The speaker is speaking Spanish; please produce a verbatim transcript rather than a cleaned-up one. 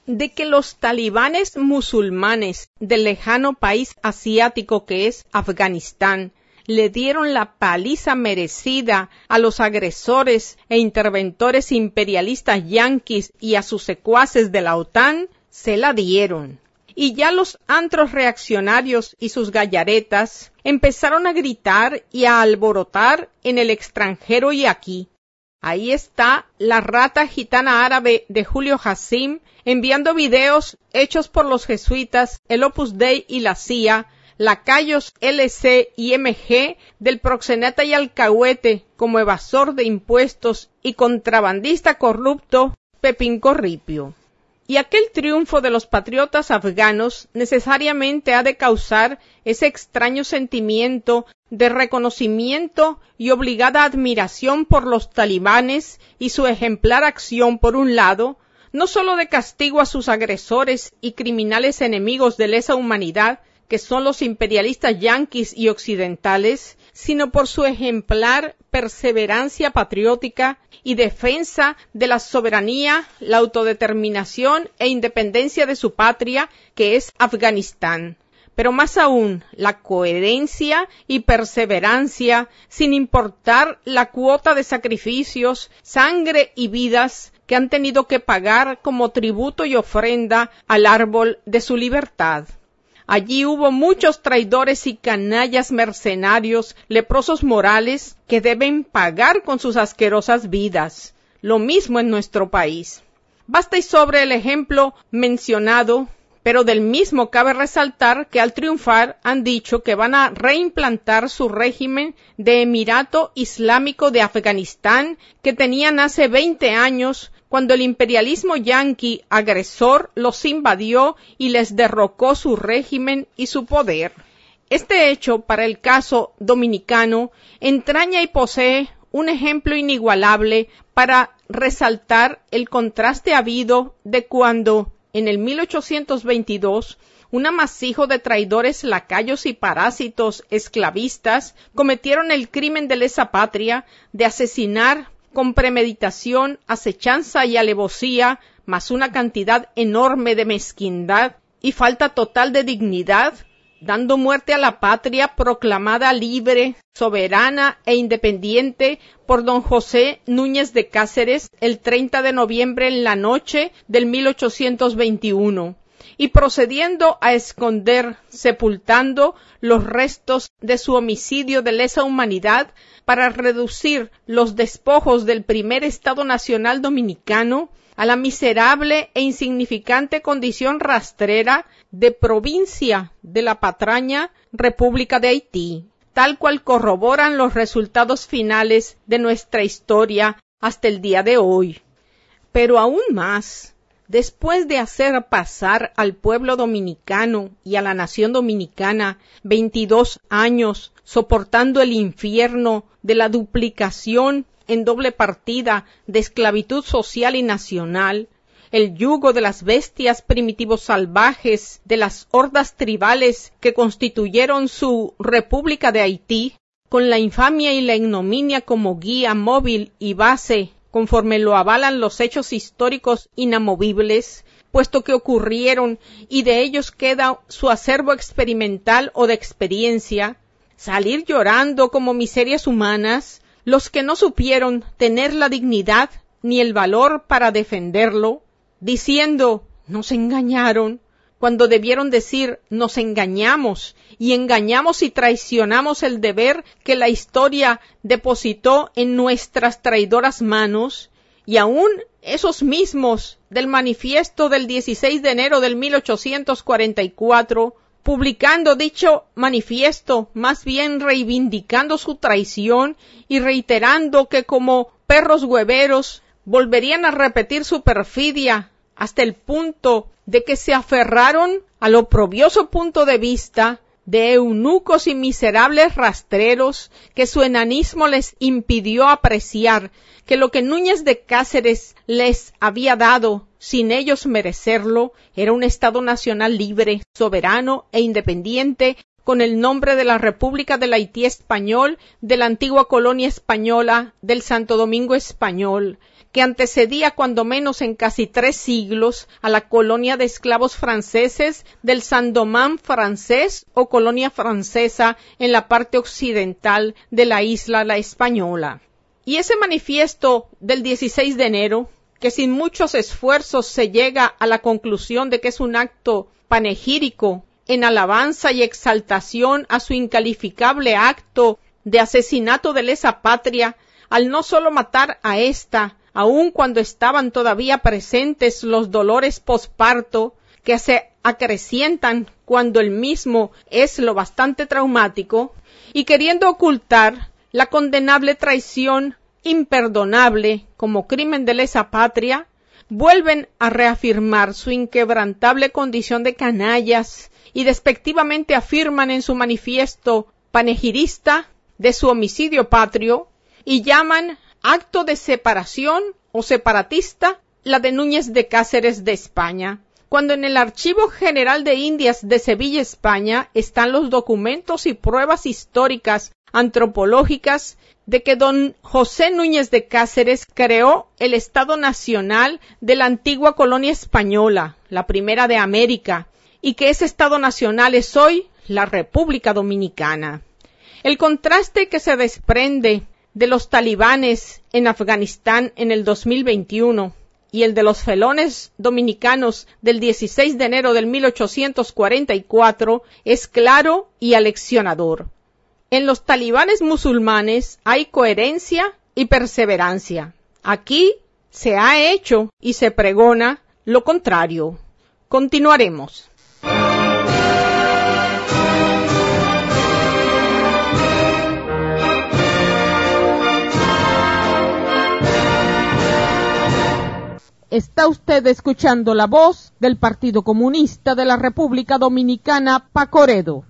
de que los talibanes musulmanes del lejano país asiático que es Afganistán le dieron la paliza merecida a los agresores e interventores imperialistas yanquis y a sus secuaces de la OTAN, se la dieron. Y ya los antros reaccionarios y sus gallaretas empezaron a gritar y a alborotar en el extranjero y aquí. Ahí está la rata gitana árabe de Julio Hassim enviando videos hechos por los jesuitas, el Opus Dei y la C I A, lacayos L C y M G del proxeneta y alcahuete como evasor de impuestos y contrabandista corrupto Pepín Corripio. Y aquel triunfo de los patriotas afganos necesariamente ha de causar ese extraño sentimiento de reconocimiento y obligada admiración por los talibanes y su ejemplar acción por un lado, no solo de castigo a sus agresores y criminales enemigos de lesa humanidad, que son los imperialistas yanquis y occidentales, sino por su ejemplar perseverancia patriótica y defensa de la soberanía, la autodeterminación e independencia de su patria, que es Afganistán. Pero más aún, la coherencia y perseverancia, sin importar la cuota de sacrificios, sangre y vidas que han tenido que pagar como tributo y ofrenda al árbol de su libertad. Allí hubo muchos traidores y canallas mercenarios, leprosos morales, que deben pagar con sus asquerosas vidas. Lo mismo en nuestro país. Basta y sobre el ejemplo mencionado, pero del mismo cabe resaltar que al triunfar han dicho que van a reimplantar su régimen de Emirato Islámico de Afganistán que tenían hace veinte años, cuando el imperialismo yanqui agresor los invadió y les derrocó su régimen y su poder. Este hecho, para el caso dominicano, entraña y posee un ejemplo inigualable para resaltar el contraste habido de cuando, en el mil ochocientos veintidós, un amasijo de traidores lacayos y parásitos esclavistas cometieron el crimen de lesa patria de asesinar con premeditación, acechanza y alevosía, más una cantidad enorme de mezquindad y falta total de dignidad, dando muerte a la patria proclamada libre, soberana e independiente por don José Núñez de Cáceres el treinta de noviembre en la noche del mil ochocientos veintiuno, y procediendo a esconder, sepultando los restos de su homicidio de lesa humanidad para reducir los despojos del primer Estado Nacional Dominicano a la miserable e insignificante condición rastrera de provincia de la patraña República de Haití, tal cual corroboran los resultados finales de nuestra historia hasta el día de hoy. Pero aún más, después de hacer pasar al pueblo dominicano y a la nación dominicana veintidós años soportando el infierno de la duplicación en doble partida de esclavitud social y nacional, el yugo de las bestias primitivos salvajes de las hordas tribales que constituyeron su República de Haití, con la infamia y la ignominia como guía móvil y base, conforme lo avalan los hechos históricos inamovibles, puesto que ocurrieron y de ellos queda su acervo experimental o de experiencia, salir llorando como miserias humanas, los que no supieron tener la dignidad ni el valor para defenderlo, diciendo, nos engañaron, cuando debieron decir, nos engañamos, y engañamos y traicionamos el deber que la historia depositó en nuestras traidoras manos, y aún esos mismos del manifiesto del dieciséis de enero del mil ochocientos cuarenta y cuatro, publicando dicho manifiesto, más bien reivindicando su traición y reiterando que como perros hueveros volverían a repetir su perfidia hasta el punto de que se aferraron al oprobioso punto de vista de eunucos y miserables rastreros que su enanismo les impidió apreciar que lo que Núñez de Cáceres les había dado, sin ellos merecerlo, era un Estado nacional libre, soberano e independiente, con el nombre de la República del Haití Español, de la antigua colonia española del Santo Domingo Español, que antecedía cuando menos en casi tres siglos a la colonia de esclavos franceses del Saint-Domingue francés o colonia francesa en la parte occidental de la isla La Española. Y ese manifiesto del dieciséis de enero, que sin muchos esfuerzos se llega a la conclusión de que es un acto panegírico en alabanza y exaltación a su incalificable acto de asesinato de lesa patria, al no solo matar a ésta, aun cuando estaban todavía presentes los dolores posparto que se acrecientan cuando el mismo es lo bastante traumático, y queriendo ocultar la condenable traición imperdonable como crimen de lesa patria, vuelven a reafirmar su inquebrantable condición de canallas y despectivamente afirman en su manifiesto panegirista de su homicidio patrio y llaman acto de separación o separatista la de Núñez de Cáceres de España, cuando en el Archivo General de Indias de Sevilla, España, están los documentos y pruebas históricas antropológicas de que don José Núñez de Cáceres creó el Estado Nacional de la antigua colonia española, la primera de América, y que ese Estado Nacional es hoy la República Dominicana. El contraste que se desprende de los talibanes en Afganistán en el dos mil veintiuno y el de los felones dominicanos del dieciséis de enero del mil ochocientos cuarenta y cuatro es claro y aleccionador. En los talibanes musulmanes hay coherencia y perseverancia. Aquí se ha hecho y se pregona lo contrario. Continuaremos. Está usted escuchando la voz del Partido Comunista de la República Dominicana, Pacoredo.